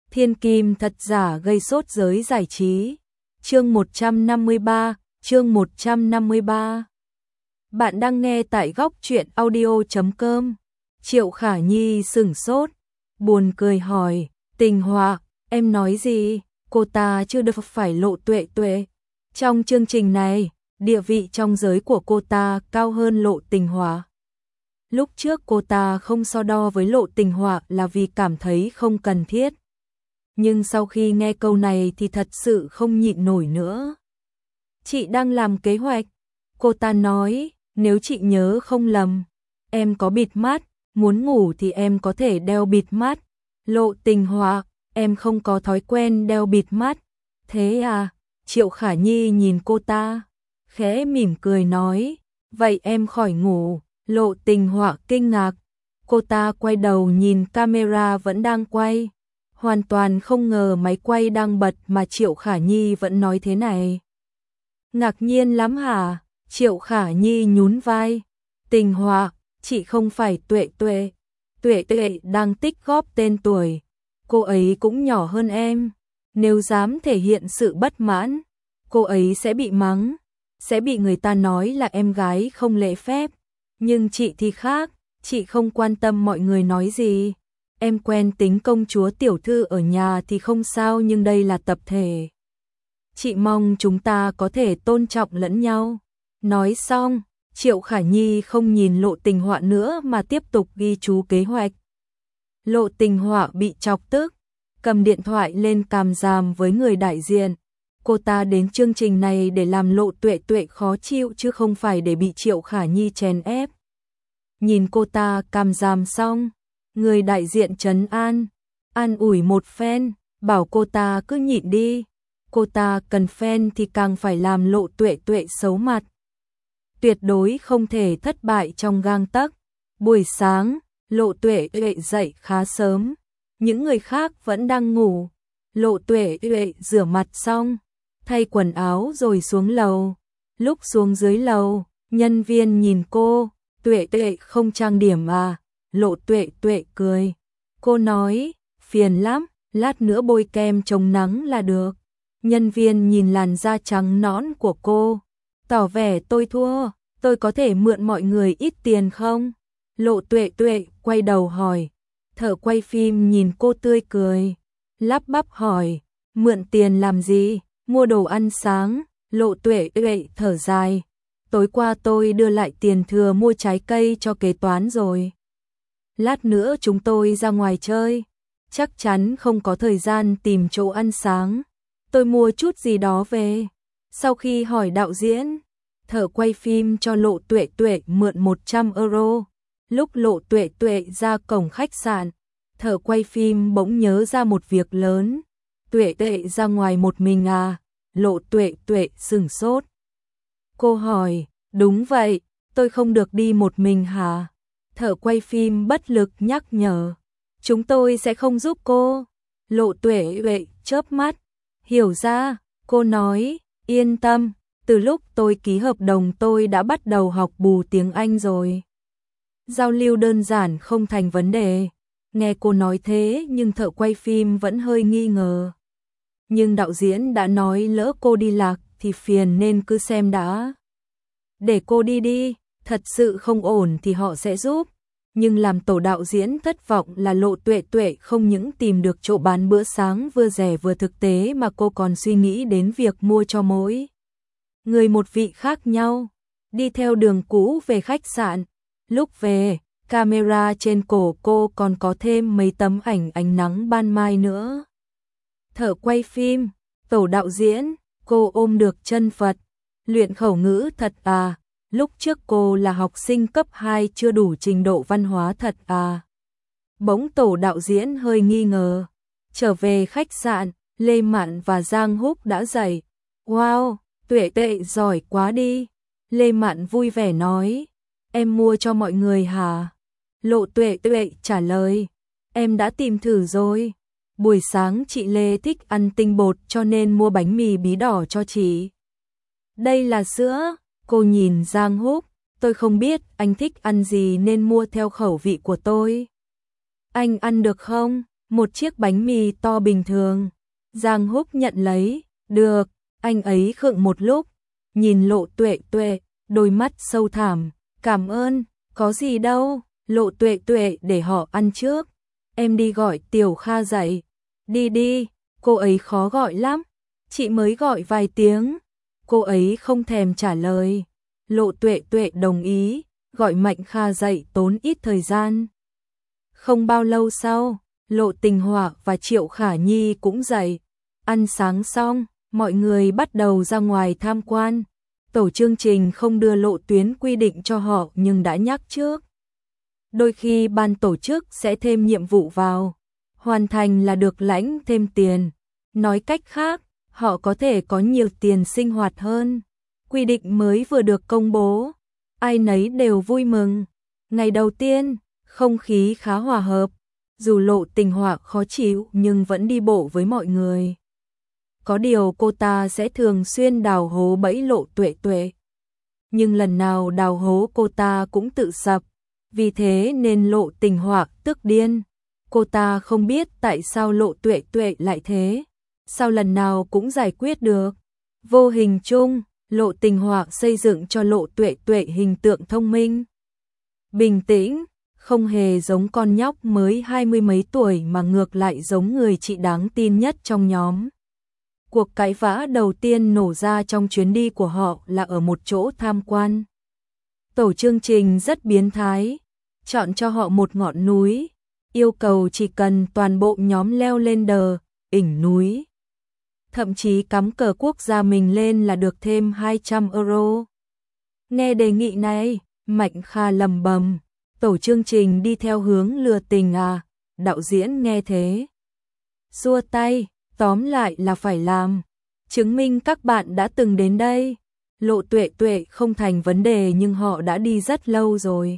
Thiên kim thật giả gây sốt giới giải trí. Chương 153, chương 153. Bạn đang nghe tại góc truyện audio.com. Triệu Khả Nhi sửng sốt, buồn cười hỏi, Tình Họa, em nói gì? Cô ta chưa được phải Lộ Tuệ Tuệ. Trong chương trình này, địa vị trong giới của cô ta cao hơn Lộ Tình Họa. Lúc trước cô ta không so đo với Lộ Tình Họa là vì cảm thấy không cần thiết. Nhưng sau khi nghe câu này thì thật sự không nhịn nổi nữa. Chị đang làm kế hoạch. Cô ta nói, nếu chị nhớ không lầm, em có bịt mắt, muốn ngủ thì em có thể đeo bịt mắt. Lộ Tình Họa, em không có thói quen đeo bịt mắt. Thế à? Triệu Khả Nhi nhìn cô ta, khẽ mỉm cười nói, vậy em khỏi ngủ. Lộ Tình Họa kinh ngạc. Cô ta quay đầu nhìn camera vẫn đang quay. Hoàn toàn không ngờ máy quay đang bật mà Triệu Khả Nhi vẫn nói thế này. Ngạc nhiên lắm hả? Triệu Khả Nhi nhún vai. Tình Họa, chị không phải Tuệ Tuệ. Tuệ Tuệ đang tích góp tên tuổi. Cô ấy cũng nhỏ hơn em. Nếu dám thể hiện sự bất mãn, cô ấy sẽ bị mắng, sẽ bị người ta nói là em gái không lễ phép. Nhưng chị thì khác, chị không quan tâm mọi người nói gì. Em quen tính công chúa tiểu thư ở nhà thì không sao, nhưng đây là tập thể. Chị mong chúng ta có thể tôn trọng lẫn nhau. Nói xong, Triệu Khả Nhi không nhìn Lộ Tình Họa nữa mà tiếp tục ghi chú kế hoạch. Lộ Tình Họa bị chọc tức, cầm điện thoại lên càm ràm với người đại diện. Cô ta đến chương trình này để làm Lộ Tuệ Tuệ khó chịu chứ không phải để bị Triệu Khả Nhi chèn ép. Nhìn cô ta càm ràm xong, người đại diện trấn an ủi một phen, bảo cô ta cứ nhịn đi. Cô ta cần phen thì càng phải làm Lộ Tuệ Tuệ xấu mặt. Tuyệt đối không thể thất bại trong gang tấc. Buổi sáng, Lộ Tuệ Tuệ dậy khá sớm. Những người khác vẫn đang ngủ. Lộ Tuệ Tuệ rửa mặt xong, thay quần áo rồi xuống lầu. Lúc xuống dưới lầu, nhân viên nhìn cô, Tuệ Tuệ không trang điểm à? Lộ Tuệ Tuệ cười. Cô nói, phiền lắm, lát nữa bôi kem chống nắng là được. Nhân viên nhìn làn da trắng nõn của cô, tỏ vẻ tôi thua, tôi có thể mượn mọi người ít tiền không? Lộ Tuệ Tuệ quay đầu hỏi. Thợ quay phim nhìn cô tươi cười, lắp bắp hỏi, mượn tiền làm gì? Mua đồ ăn sáng. Lộ Tuệ Tuệ thở dài, tối qua tôi đưa lại tiền thừa mua trái cây cho kế toán rồi. Lát nữa chúng tôi ra ngoài chơi, chắc chắn không có thời gian tìm chỗ ăn sáng. Tôi mua chút gì đó về. Sau khi hỏi đạo diễn, thợ quay phim cho Lộ Tuệ Tuệ mượn 100 euro. Lúc Lộ Tuệ Tuệ ra cổng khách sạn, thợ quay phim bỗng nhớ ra một việc lớn. Tuệ Tuệ ra ngoài một mình à? Lộ Tuệ Tuệ sửng sốt. Cô hỏi, đúng vậy, tôi không được đi một mình hả? Thợ quay phim bất lực nhắc nhở, chúng tôi sẽ không giúp cô. Lộ Tuệ Tuệ chớp mắt, hiểu ra, cô nói, yên tâm, từ lúc tôi ký hợp đồng tôi đã bắt đầu học bù tiếng Anh rồi. Giao lưu đơn giản không thành vấn đề. Nghe cô nói thế nhưng thợ quay phim vẫn hơi nghi ngờ. Nhưng đạo diễn đã nói lỡ cô đi lạc thì phiền nên cứ xem đã. Để cô đi đi, thật sự không ổn thì họ sẽ giúp. Nhưng làm tổ đạo diễn thất vọng là Lộ Tuệ Tuệ không những tìm được chỗ bán bữa sáng vừa rẻ vừa thực tế mà cô còn suy nghĩ đến việc mua cho mỗi người một vị khác nhau. Đi theo đường cũ về khách sạn. Lúc về, camera trên cổ cô còn có thêm mấy tấm ảnh ánh nắng ban mai nữa. Thợ quay phim, tổ đạo diễn, cô ôm được chân Phật. Luyện khẩu ngữ thật à? Lúc trước cô là học sinh cấp 2 chưa đủ trình độ văn hóa thật à? Bỗng tổ đạo diễn hơi nghi ngờ. Trở về khách sạn, Lê Mạn và Giang Húc đã dậy. Wow, Tuệ Tuệ giỏi quá đi. Lê Mạn vui vẻ nói. Em mua cho mọi người hả? Lộ Tuệ Tuệ trả lời. Em đã tìm thử rồi. Buổi sáng chị Lê thích ăn tinh bột cho nên mua bánh mì bí đỏ cho chị. Đây là sữa. Cô nhìn Giang Húc. Tôi không biết anh thích ăn gì nên mua theo khẩu vị của tôi. Anh ăn được không? một chiếc bánh mì to bình thường. Giang Húc nhận lấy, được, anh ấy khựng một lúc, nhìn Lộ Tuệ Tuệ, đôi mắt sâu thẳm, cảm ơn, có gì đâu, Lộ Tuệ Tuệ để họ ăn trước, em đi gọi Tiểu Kha dậy, đi đi, cô ấy khó gọi lắm, chị mới gọi vài tiếng, cô ấy không thèm trả lời, Lộ Tuệ Tuệ đồng ý, gọi Mạnh Kha dậy tốn ít thời gian. Không bao lâu sau, Lộ Tình Họa và Triệu Khả Nhi cũng dậy, ăn sáng xong, mọi người bắt đầu ra ngoài tham quan. Tổ chương trình không đưa lộ tuyến quy định cho họ nhưng đã nhắc trước. Đôi khi ban tổ chức sẽ thêm nhiệm vụ vào, hoàn thành là được lãnh thêm tiền. Nói cách khác, họ có thể có nhiều tiền sinh hoạt hơn. Quy định mới vừa được công bố, ai nấy đều vui mừng. Ngày đầu tiên, không khí khá hòa hợp, dù Lộ Tình Họa khó chịu nhưng vẫn đi bộ với mọi người. Có điều cô ta sẽ thường xuyên đào hố bẫy Lộ Tuệ Tuệ. Nhưng lần nào đào hố cô ta cũng tự sập, vì thế nên Lộ Tình Họa tức điên. Cô ta không biết tại sao Lộ Tuệ Tuệ lại thế, sao lần nào cũng giải quyết được. Vô hình chung, Lộ Tình Họa xây dựng cho Lộ Tuệ Tuệ hình tượng thông minh, bình tĩnh, không hề giống con nhóc mới 20 mấy tuổi mà ngược lại giống người chị đáng tin nhất trong nhóm. Cuộc cãi vã đầu tiên nổ ra trong chuyến đi của họ là ở một chỗ tham quan. Tổ chương trình rất biến thái, chọn cho họ một ngọn núi, yêu cầu chỉ cần toàn bộ nhóm leo lên đỉnh núi. Thậm chí cắm cờ quốc gia mình lên là được thêm 200 euro. Nghe đề nghị này, Mạnh Kha lầm bầm, tổ chương trình đi theo hướng lừa tình à, đạo diễn nghe thế. Xua tay, tóm lại là phải làm, chứng minh các bạn đã từng đến đây. Lộ Tuệ Tuệ không thành vấn đề nhưng họ đã đi rất lâu rồi.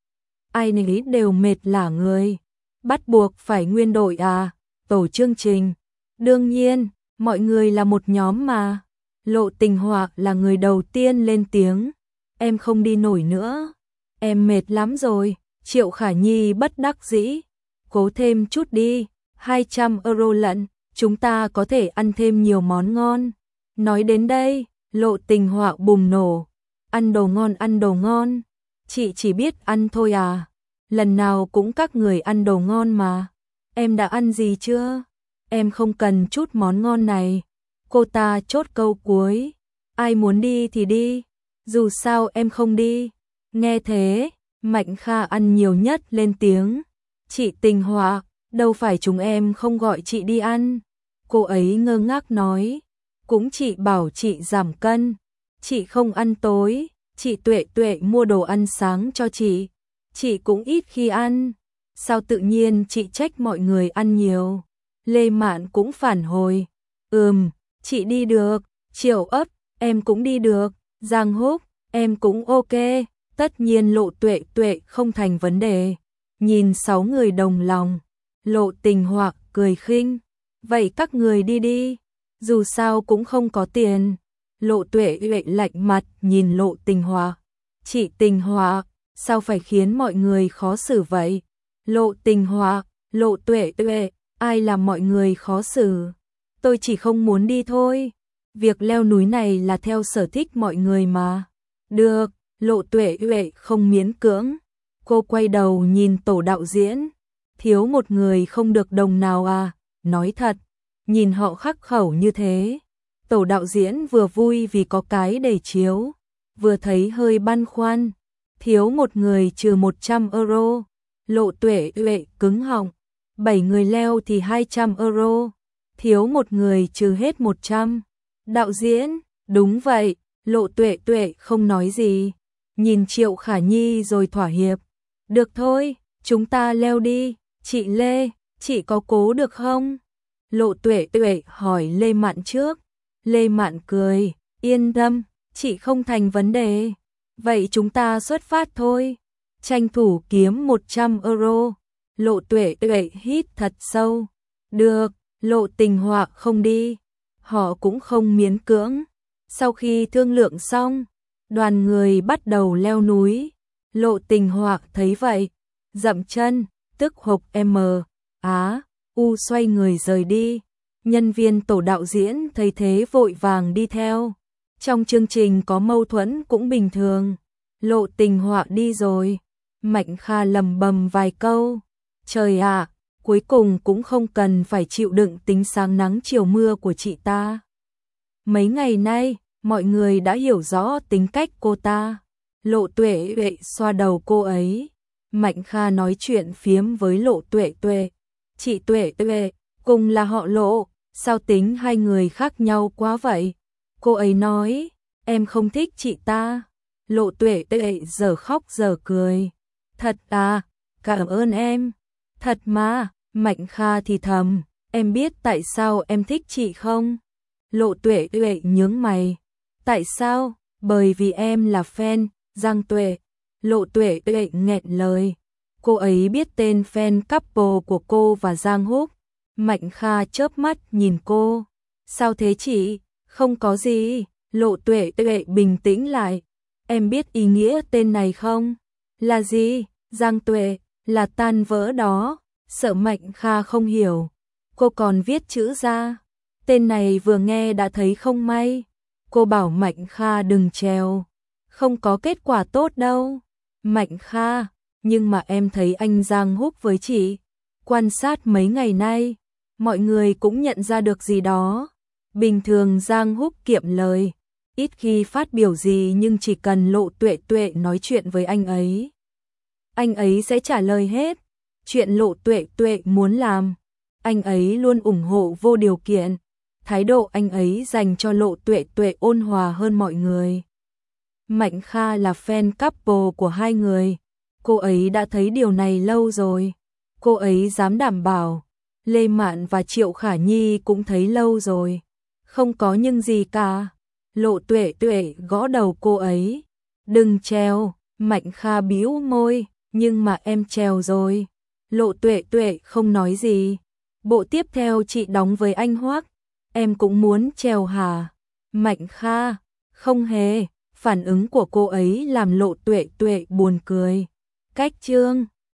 Ai nấy đều mệt lả người, bắt buộc phải nguyên đội à, tổ chương trình. Đương nhiên, mọi người là một nhóm mà. Lộ Tình Họa là người đầu tiên lên tiếng, em không đi nổi nữa, em mệt lắm rồi. Triệu Khả Nhi bất đắc dĩ, cố thêm chút đi, 200 euro lận, chúng ta có thể ăn thêm nhiều món ngon. Nói đến đây, Lộ Tình Họa bùng nổ, ăn đồ ngon, chị chỉ biết ăn thôi à, lần nào cũng các người ăn đồ ngon mà, em đã ăn gì chưa, em không cần chút món ngon này. Cô ta chốt câu cuối, ai muốn đi thì đi, dù sao em không đi. Nghe thế, Mạnh Kha ăn nhiều nhất lên tiếng, chị Tình Họa, đâu phải chúng em không gọi chị đi ăn. Cô ấy ngơ ngác nói, cũng chị bảo chị giảm cân, chị không ăn tối, chị Tuệ Tuệ mua đồ ăn sáng cho chị cũng ít khi ăn, sao tự nhiên chị trách mọi người ăn nhiều. Lê Mạn cũng phản hồi, chị đi được, Triệu Ấp, em cũng đi được, Giang Húc, em cũng ok, tất nhiên Lộ Tuệ Tuệ không thành vấn đề. Nhìn 6 người đồng lòng, Lộ Tình Họa cười khinh, vậy các người đi đi, dù sao cũng không có tiền. Lộ Tuệ Tuệ lạnh mặt nhìn Lộ Tình Họa, chị Tình Họa, sao phải khiến mọi người khó xử vậy? Lộ Tình Họa, Lộ Tuệ Tuệ, ai làm mọi người khó xử? Tôi chỉ không muốn đi thôi, việc leo núi này là theo sở thích mọi người mà. Được, Lộ Tuệ Tuệ không miễn cưỡng. Cô quay đầu nhìn tổ đạo diễn, thiếu một người không được đồng nào à, nói thật, nhìn họ khắc khẩu như thế. Tổ đạo diễn vừa vui vì có cái để chiếu, vừa thấy hơi băn khoăn, thiếu một người trừ 100 euro. Lộ Tuệ Tuệ cứng họng, 7 người leo thì 200 euro, thiếu một người trừ hết 100. Đạo diễn, đúng vậy, Lộ Tuệ Tuệ không nói gì, nhìn Triệu Khả Nhi rồi thỏa hiệp. Được thôi, chúng ta leo đi, chị Lê, chị có cố được không? Lộ Tuệ Tuệ hỏi Lê Mạn trước. Lê Mạn cười, yên tâm, chị không thành vấn đề. Vậy chúng ta xuất phát thôi, tranh thủ kiếm 100 euro. Lộ Tuệ Tuệ hít thật sâu. Được, Lộ Tình Họa không đi, họ cũng không miễn cưỡng. Sau khi thương lượng xong, đoàn người bắt đầu leo núi. Lộ Tình Họa thấy vậy, dậm chân, tức hộc xoay người rời đi. Nhân viên tổ đạo diễn thấy thế vội vàng đi theo. Trong chương trình có mâu thuẫn cũng bình thường. Lộ Tình họa đi rồi. Mạnh Kha lầm bầm vài câu. Trời ạ, cuối cùng cũng không cần phải chịu đựng tính sáng nắng chiều mưa của chị ta. Mấy ngày nay, mọi người đã hiểu rõ tính cách cô ta. Lộ Tuệ Tuệ xoa đầu cô ấy. Mạnh Kha nói chuyện phiếm với Lộ Tuệ Tuệ. Chị Tuệ Tuệ, cùng là họ Lộ, sao tính hai người khác nhau quá vậy? Cô ấy nói, em không thích chị ta. Lộ Tuệ Tuệ giờ khóc giờ cười. Thật à, cảm ơn em. Thật mà, Mạnh Kha thì thầm, em biết tại sao em thích chị không? Lộ Tuệ Tuệ nhướng mày. Tại sao? Bởi vì em là fan, Giang Tuệ. Lộ Tuệ Tuệ nghẹn lời. Cô ấy biết tên fan couple của cô và Giang Húc. Mạnh Kha chớp mắt nhìn cô. Sao thế chị? Không có gì. Lộ Tuệ Tuệ bình tĩnh lại. Em biết ý nghĩa tên này không? Là gì? Giang Tuệ, là tan vỡ đó. Sợ Mạnh Kha không hiểu. Cô còn viết chữ ra. Tên này vừa nghe đã thấy không may. Cô bảo Mạnh Kha đừng trèo. Không có kết quả tốt đâu. Mạnh Kha, nhưng mà em thấy anh Giang Húc với chị. Quan sát mấy ngày nay, mọi người cũng nhận ra được gì đó. Bình thường Giang Húc kiệm lời, ít khi phát biểu gì nhưng chỉ cần Lộ Tuệ Tuệ nói chuyện với anh ấy sẽ trả lời hết. Chuyện Lộ Tuệ Tuệ muốn làm, anh ấy luôn ủng hộ vô điều kiện. Thái độ anh ấy dành cho Lộ Tuệ Tuệ ôn hòa hơn mọi người. Mạnh Kha là fan couple của hai người. Cô ấy đã thấy điều này lâu rồi. Cô ấy dám đảm bảo. Lê Mạn và Triệu Khả Nhi cũng thấy lâu rồi. Không có nhưng gì cả. Lộ Tuệ Tuệ gõ đầu cô ấy. Đừng trèo. Mạnh Kha bĩu môi. Nhưng mà em trèo rồi. Lộ Tuệ Tuệ không nói gì. Bộ tiếp theo chị đóng với anh Hoắc. Em cũng muốn trèo hả? Mạnh Kha. Không hề. Phản ứng của cô ấy làm Lộ Tuệ Tuệ buồn cười. Cách chương